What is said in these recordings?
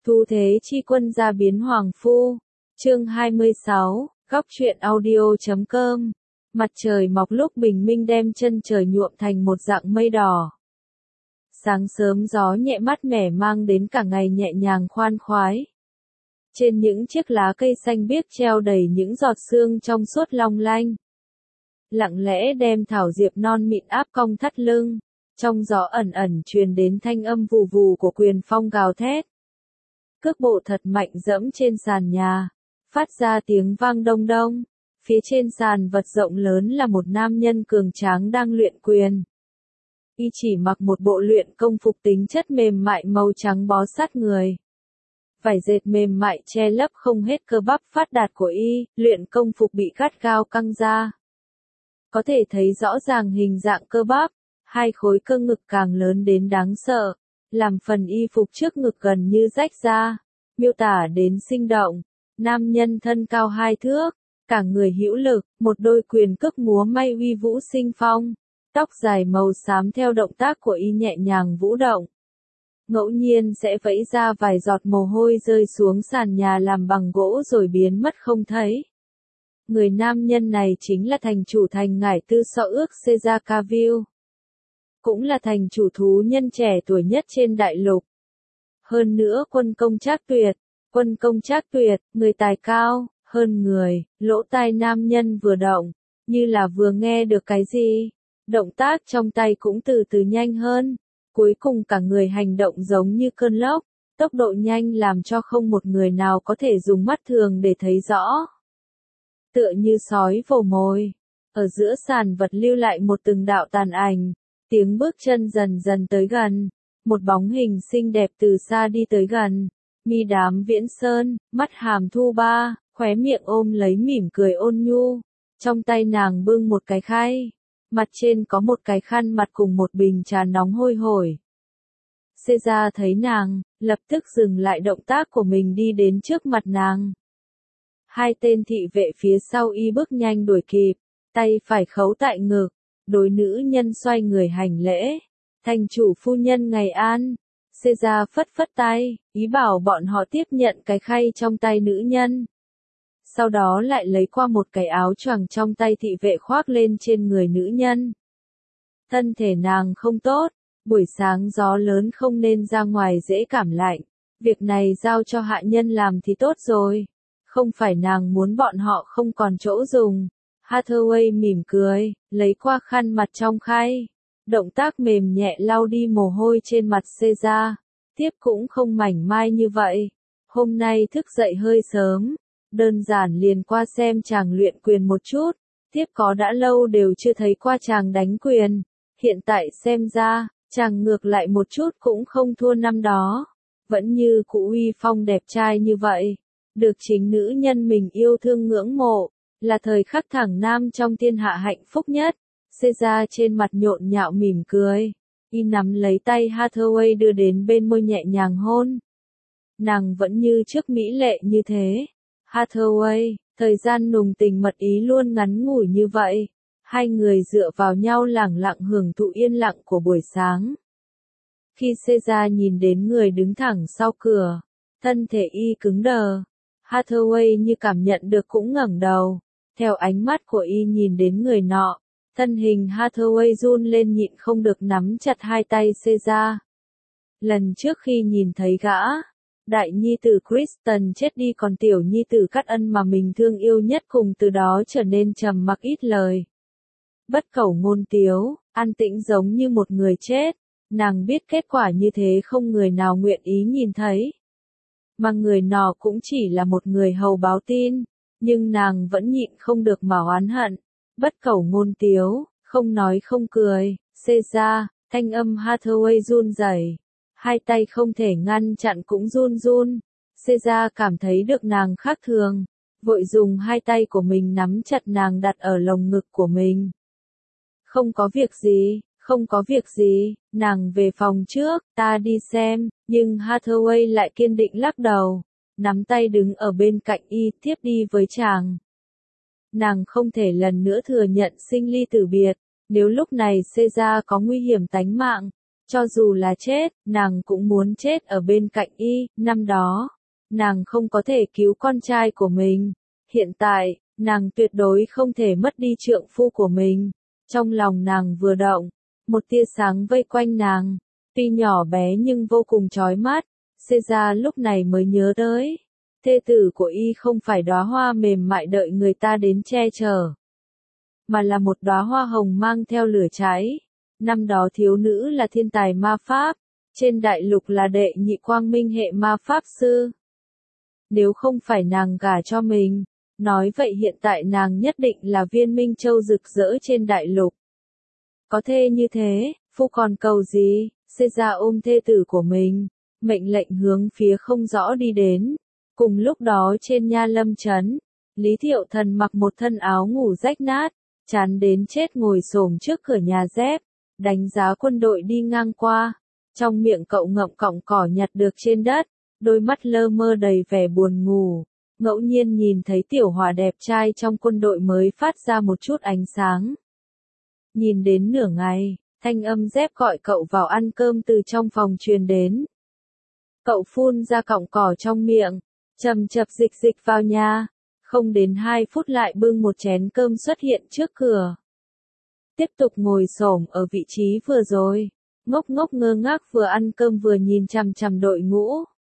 Thu thế chi quân gia biến hoàng phu. Chương 26, góc truyện audio.com. Mặt trời mọc lúc bình minh đem chân trời nhuộm thành một dạng mây đỏ. Sáng sớm gió nhẹ mát mẻ mang đến cả ngày nhẹ nhàng khoan khoái. Trên những chiếc lá cây xanh biếc treo đầy những giọt sương trong suốt long lanh. Lặng lẽ đem thảo diệp non mịn áp cong thắt lưng. Trong gió ẩn ẩn truyền đến thanh âm vù vù của quyền phong gào thét. Cước bộ thật mạnh dẫm trên sàn nhà, phát ra tiếng vang đông đông. Phía trên sàn vật rộng lớn là một nam nhân cường tráng đang luyện quyền. Y chỉ mặc một bộ luyện công phục tính chất mềm mại màu trắng bó sát người. Vải dệt mềm mại che lấp không hết cơ bắp phát đạt của y, luyện công phục bị gắt gao căng ra. Có thể thấy rõ ràng hình dạng cơ bắp, hai khối cơ ngực càng lớn đến đáng sợ, làm phần y phục trước ngực gần như rách ra, miêu tả đến sinh động. Nam nhân thân cao 2 thước, cả người hữu lực, một đôi quyền cước múa may uy vũ sinh phong, tóc dài màu xám theo động tác của y nhẹ nhàng vũ động. Ngẫu nhiên sẽ vẫy ra vài giọt mồ hôi rơi xuống sàn nhà làm bằng gỗ rồi biến mất không thấy. Người nam nhân này chính là thành chủ thành ngải tư Sọ Ước Caesar Cavill. Cũng là thành chủ thú nhân trẻ tuổi nhất trên đại lục. Hơn nữa quân công trác tuyệt, người tài cao, hơn người, lỗ tai nam nhân vừa động, như là vừa nghe được cái gì. Động tác trong tay cũng từ từ nhanh hơn, cuối cùng cả người hành động giống như cơn lốc, tốc độ nhanh làm cho không một người nào có thể dùng mắt thường để thấy rõ. Tựa như sói vồ mồi, ở giữa sàn vật lưu lại một từng đạo tàn ảnh, tiếng bước chân dần dần tới gần, một bóng hình xinh đẹp từ xa đi tới gần, mi đám viễn sơn, mắt hàm thu ba, khóe miệng ôm lấy mỉm cười ôn nhu, trong tay nàng bưng một cái khay, mặt trên có một cái khăn mặt cùng một bình trà nóng hôi hổi. Caesar thấy nàng, lập tức dừng lại động tác của mình đi đến trước mặt nàng. Hai tên thị vệ phía sau y bước nhanh đuổi kịp, tay phải khấu tại ngực, đối nữ nhân xoay người hành lễ. Thành chủ phu nhân ngày an. Caesar phất phất tay, ý bảo bọn họ tiếp nhận cái khay trong tay nữ nhân. Sau đó lại lấy qua một cái áo choàng trong tay thị vệ khoác lên trên người nữ nhân. Thân thể nàng không tốt, buổi sáng gió lớn không nên ra ngoài dễ cảm lạnh. Việc này giao cho hạ nhân làm thì tốt rồi. Không phải nàng muốn bọn họ không còn chỗ dùng. Hathaway mỉm cười, lấy qua khăn mặt trong khay. Động tác mềm nhẹ lau đi mồ hôi trên mặt Caesar. Tiếp cũng không mảnh mai như vậy. Hôm nay thức dậy hơi sớm. Đơn giản liền qua xem chàng luyện quyền một chút. Tiếp có đã lâu đều chưa thấy qua chàng đánh quyền. Hiện tại xem ra, chàng ngược lại một chút cũng không thua năm đó. Vẫn như cũ uy phong đẹp trai như vậy. Được chính nữ nhân mình yêu thương ngưỡng mộ. Là thời khắc thẳng nam trong thiên hạ hạnh phúc nhất. Caesar trên mặt nhộn nhạo mỉm cười. Y nắm lấy tay Hathaway đưa đến bên môi nhẹ nhàng hôn. Nàng vẫn như trước mỹ lệ như thế. Hathaway, thời gian nùng tình mật ý luôn ngắn ngủi như vậy. Hai người dựa vào nhau lẳng lặng hưởng thụ yên lặng của buổi sáng. Khi Caesar nhìn đến người đứng thẳng sau cửa, thân thể y cứng đờ. Hathaway như cảm nhận được cũng ngẩng đầu. Theo ánh mắt của y nhìn đến người nọ, thân hình Hathaway run lên nhịn không được nắm chặt hai tay Caesar. Lần trước khi nhìn thấy gã, đại nhi tử Kristen chết đi còn tiểu nhi tử Cát Ân mà mình thương yêu nhất cùng từ đó trở nên trầm mặc ít lời. Bất khẩu ngôn tiếu, an tĩnh giống như một người chết, nàng biết kết quả như thế không người nào nguyện ý nhìn thấy. Mà người nọ cũng chỉ là một người hầu báo tin. Nhưng nàng vẫn nhịn không được mà oán hận. Bất khẩu ngôn tiếu, không nói không cười. Caesar, thanh âm Hathaway run rẩy. Hai tay không thể ngăn chặn cũng run run. Caesar cảm thấy được nàng khác thường. Vội dùng hai tay của mình nắm chặt nàng đặt ở lồng ngực của mình. Không có việc gì, nàng về phòng trước, ta đi xem. Nhưng Hathaway lại kiên định lắc đầu. Nắm tay đứng ở bên cạnh y tiếp đi với chàng. Nàng không thể lần nữa thừa nhận sinh ly tử biệt, nếu lúc này Caesar có nguy hiểm tánh mạng, Cho dù là chết, nàng cũng muốn chết ở bên cạnh y. Năm đó, nàng không có thể cứu con trai của mình. Hiện tại, nàng tuyệt đối không thể mất đi trượng phu của mình. Trong lòng nàng vừa động, một tia sáng vây quanh nàng, tuy nhỏ bé nhưng vô cùng chói mắt. Caesar lúc này mới nhớ tới, thê tử của y không phải đóa hoa mềm mại đợi người ta đến che chở, mà là một đóa hoa hồng mang theo lửa cháy. Năm đó thiếu nữ là thiên tài ma pháp, trên đại lục là đệ nhị quang minh hệ ma pháp sư. Nếu không phải nàng gả cho mình, nói vậy hiện tại nàng nhất định là viên minh châu rực rỡ trên đại lục. Có thê như thế, phu còn cầu gì? Caesar ôm thê tử của mình, mệnh lệnh hướng phía không rõ đi đến. Cùng lúc đó trên Nha Lâm trấn, Lý Thiệu Thần mặc một thân áo ngủ rách nát, chán đến chết ngồi xổm trước cửa nhà dép, đánh giá quân đội đi ngang qua. Trong miệng cậu ngậm cọng cỏ nhặt được trên đất, đôi mắt lơ mơ đầy vẻ buồn ngủ. Ngẫu nhiên nhìn thấy tiểu hòa đẹp trai trong quân đội mới phát ra một chút ánh sáng. Nhìn đến nửa ngày, thanh âm dép gọi cậu vào ăn cơm từ trong phòng truyền đến. Cậu phun ra cọng cỏ trong miệng, chầm chập dịch dịch vào nhà, không đến 2 phút lại bưng một chén cơm xuất hiện trước cửa. Tiếp tục ngồi xổm ở vị trí vừa rồi, ngốc ngốc ngơ ngác vừa ăn cơm vừa nhìn chằm chằm đội ngũ.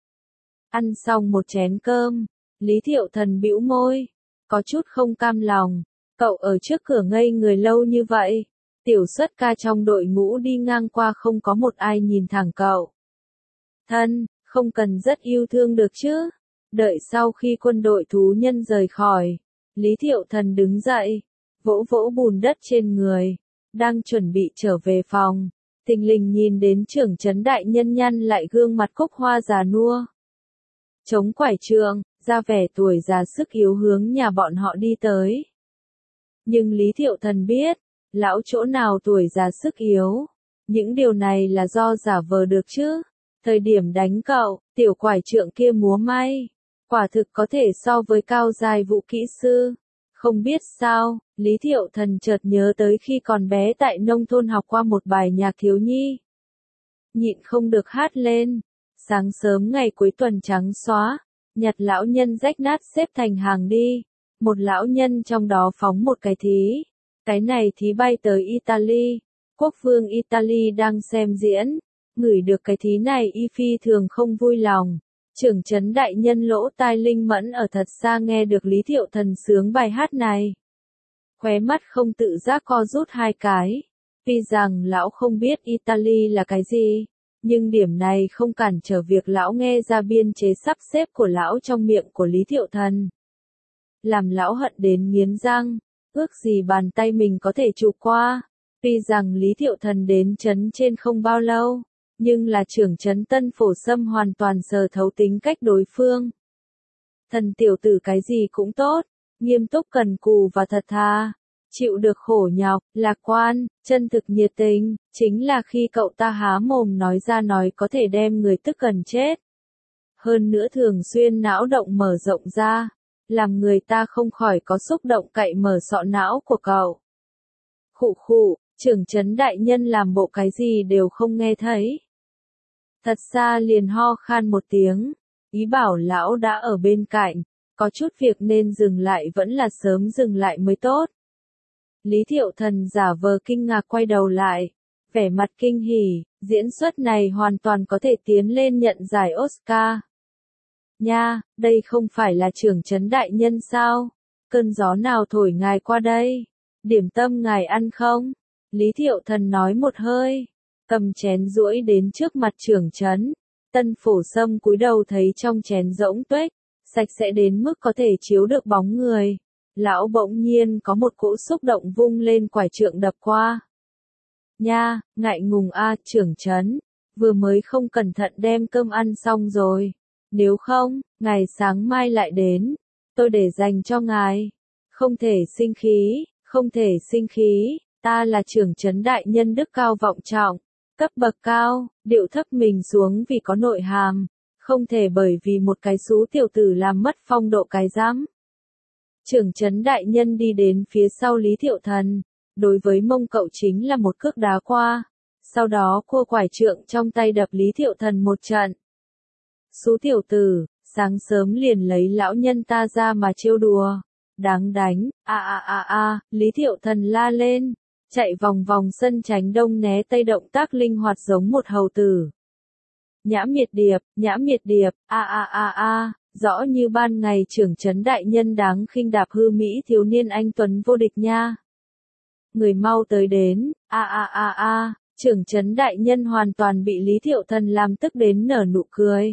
Ăn xong một chén cơm, Lý Thiệu Thần bĩu môi, có chút không cam lòng, cậu ở trước cửa ngây người lâu như vậy, tiểu xuất ca trong đội ngũ đi ngang qua không có một ai nhìn thẳng cậu. Thân, không cần rất yêu thương được chứ. Đợi sau khi quân đội thú nhân rời khỏi, Lý Thiệu Thần đứng dậy, vỗ vỗ bùn đất trên người, đang chuẩn bị trở về phòng, thình lình nhìn đến trưởng trấn đại nhân nhăn lại gương mặt cúc hoa già nua. Chống quải trượng, ra vẻ tuổi già sức yếu hướng nhà bọn họ đi tới. Nhưng Lý Thiệu Thần biết, lão chỗ nào tuổi già sức yếu, những điều này là do giả vờ được chứ. Thời điểm đánh cậu, tiểu quải trượng kia múa may, quả thực có thể so với cao giai vũ kỹ sư. Không biết sao, Lý Thiệu Thần chợt nhớ tới khi còn bé tại nông thôn học qua một bài nhạc thiếu nhi. Nhịn không được hát lên. Sáng sớm ngày cuối tuần trắng xóa, nhặt lão nhân rách nát xếp thành hàng đi. Một lão nhân trong đó phóng một cái thí. Cái này thí bay tới Italy. Quốc vương Italy đang xem diễn. Ngửi được cái thí này y phi thường không vui lòng. Trưởng trấn đại nhân lỗ tai linh mẫn ở thật xa nghe được Lý Thiệu Thần sướng bài hát này. Khóe mắt không tự giác co rút 2 cái. Tuy rằng lão không biết Italy là cái gì, nhưng điểm này không cản trở việc lão nghe ra biên chế sắp xếp của lão trong miệng của Lý Thiệu Thần. Làm lão hận đến nghiến răng, ước gì bàn tay mình có thể chụp qua. Tuy rằng Lý Thiệu Thần đến trấn trên không bao lâu, nhưng là trưởng trấn Tân Phổ Sâm hoàn toàn sờ thấu tính cách đối phương. Thần tiểu tử cái gì cũng tốt, nghiêm túc cần cù và thật thà, chịu được khổ nhọc, lạc quan, chân thực nhiệt tình, chính là khi cậu ta há mồm nói ra nói có thể đem người tức gần chết. Hơn nữa thường xuyên não động mở rộng ra, làm người ta không khỏi có xúc động cậy mở sọ não của cậu. Khụ khụ, trưởng trấn đại nhân làm bộ cái gì đều không nghe thấy. Thật xa liền ho khan một tiếng, ý bảo lão đã ở bên cạnh, có chút việc nên dừng lại vẫn là sớm dừng lại mới tốt. Lý Thiệu Thần giả vờ kinh ngạc quay đầu lại, vẻ mặt kinh hỉ, diễn xuất này hoàn toàn có thể tiến lên nhận giải Oscar. Nha, đây không phải là trưởng trấn đại nhân sao? Cơn gió nào thổi ngài qua đây? Điểm tâm ngài ăn không? Lý Thiệu Thần nói một hơi, cầm chén duỗi đến trước mặt trưởng trấn. Tân Phổ Sâm cúi đầu thấy trong chén rỗng tuếch, sạch sẽ đến mức có thể chiếu được bóng người. Lão bỗng nhiên có một cỗ xúc động vung lên quải trượng đập qua. Nha, ngại ngùng a, trưởng trấn, vừa mới không cẩn thận đem cơm ăn xong rồi. Nếu không, ngày sáng mai lại đến, tôi để dành cho ngài. Không thể sinh khí, không thể sinh khí, ta là trưởng trấn đại nhân đức cao vọng trọng, cấp bậc cao, điệu thấp mình xuống vì có nội hàm, không thể bởi vì một cái xú tiểu tử làm mất phong độ cái dám. Trưởng trấn đại nhân đi đến phía sau Lý Thiệu Thần, đối với mông cậu chính là một cước đá qua. sau đó cua quải trượng trong tay đập Lý Thiệu Thần một trận. Xú tiểu tử, sáng sớm liền lấy lão nhân ta ra mà trêu đùa. Đáng đánh, Lý Thiệu Thần la lên, chạy vòng vòng sân tránh đông né tây động tác linh hoạt giống một hầu tử. Nhã miệt điệp, rõ như ban ngày trưởng trấn đại nhân đáng khinh đạp hư Mỹ thiếu niên anh tuấn vô địch nha. Người mau tới đến, trưởng trấn đại nhân hoàn toàn bị Lý Thiệu Thần làm tức đến nở nụ cười.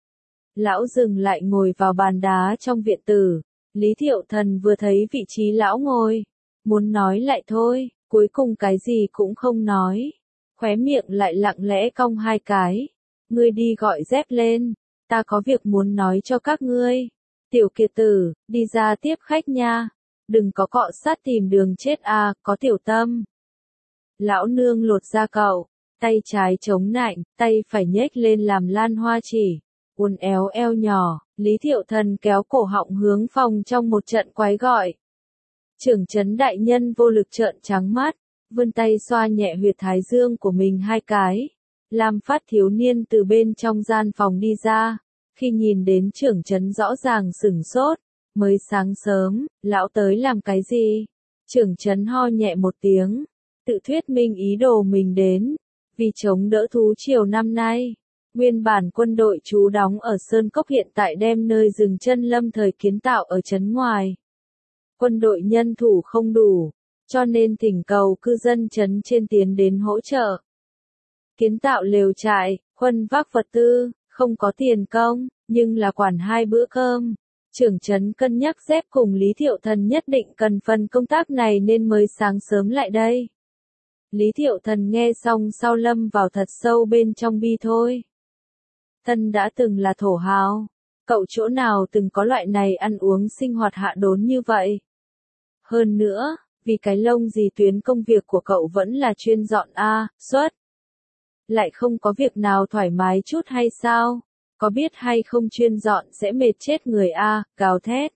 Lão dừng lại ngồi vào bàn đá trong viện tử, Lý Thiệu Thần vừa thấy vị trí lão ngồi, muốn nói lại thôi, cuối cùng cái gì cũng không nói, khóe miệng lại lặng lẽ cong hai cái. Ngươi đi gọi dép lên, ta có việc muốn nói cho các ngươi. Tiểu kiệt tử, đi ra tiếp khách nha, đừng có cọ sát tìm đường chết có tiểu tâm. Lão nương lột ra cậu, tay trái chống nạnh, tay phải nhếch lên làm lan hoa chỉ, uốn éo eo nhỏ, Lý Thiệu Thần kéo cổ họng hướng phòng trong một trận quái gọi. Trưởng trấn đại nhân vô lực trợn trắng mắt, vươn tay xoa nhẹ huyệt thái dương của mình hai cái. Lam Phát thiếu niên từ bên trong gian phòng đi ra, khi nhìn đến trưởng trấn rõ ràng sửng sốt, mới sáng sớm, lão tới làm cái gì? Trưởng trấn ho nhẹ một tiếng, tự thuyết minh ý đồ mình đến, vì chống đỡ thú triều năm nay. Nguyên bản quân đội trú đóng ở Sơn Cốc hiện tại đem nơi dừng chân lâm thời kiến tạo ở trấn ngoài. Quân đội nhân thủ không đủ, cho nên thỉnh cầu cư dân trấn trên tiến đến hỗ trợ. Kiến tạo lều trại, khuân vác vật tư, không có tiền công, nhưng là quản 2 bữa cơm. Trưởng trấn cân nhắc dép cùng Lý Thiệu Thần nhất định cần phần công tác này nên mới sáng sớm lại đây. Lý Thiệu Thần nghe xong sau lâm vào thật sâu bên trong bi thôi. Thân đã từng là thổ hào, cậu chỗ nào từng có loại này ăn uống sinh hoạt hạ đốn như vậy. Hơn nữa, vì cái lông gì tuyến công việc của cậu vẫn là chuyên dọn xuất. Lại không có việc nào thoải mái chút hay sao? Có biết hay không chuyên dọn sẽ mệt chết người gào thét.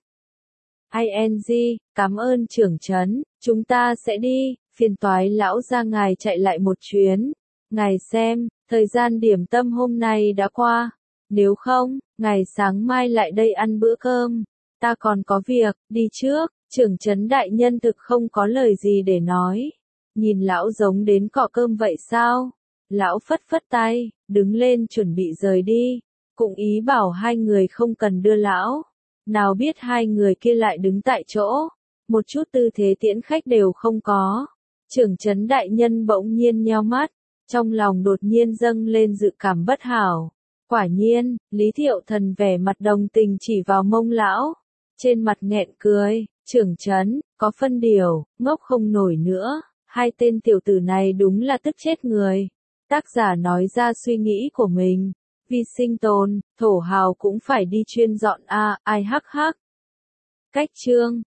ING, cảm ơn trưởng trấn, chúng ta sẽ đi, phiền toái lão ra ngài chạy lại một chuyến. Ngài xem, thời gian điểm tâm hôm nay đã qua. Nếu không, ngài sáng mai lại đây ăn bữa cơm. Ta còn có việc, đi trước, trưởng trấn đại nhân thực không có lời gì để nói. Nhìn lão giống đến cọ cơm vậy sao? Lão phất phất tay, đứng lên chuẩn bị rời đi, cũng ý bảo hai người không cần đưa lão. Nào biết hai người kia lại đứng tại chỗ, một chút tư thế tiễn khách đều không có. Trưởng trấn đại nhân bỗng nhiên nheo mắt, trong lòng đột nhiên dâng lên dự cảm bất hảo. Quả nhiên, Lý Thiệu Thần vẻ mặt đồng tình chỉ vào mông lão, trên mặt nghẹn cười, trưởng trấn, có phân điều, ngốc không nổi nữa, hai tên tiểu tử này đúng là tức chết người. Tác giả nói ra suy nghĩ của mình, vì sinh tồn, thổ hào cũng phải đi chuyên dọn ai hắc hắc. Cách chương